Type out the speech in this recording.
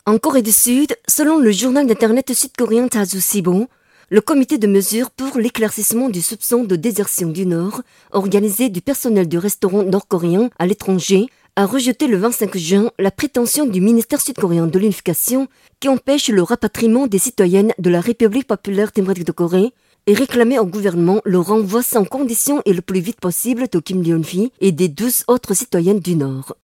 En Corée du Sud, selon le journal d'internet sud-coréen Tasu Sibo, le comité de mesures pour l'éclaircissement du soupçon de désertion du Nord, organisé du personnel du restaurant nord-coréen à l'étranger, a rejeté le 25 juin la prétention du ministère sud-coréen de l'unification qui empêche le rapatriement des citoyennes de la République populaire démocratique de Corée et réclamé au gouvernement le renvoi sans condition et le plus vite possible de Kim Leon-hee et des 12 autres citoyennes du Nord.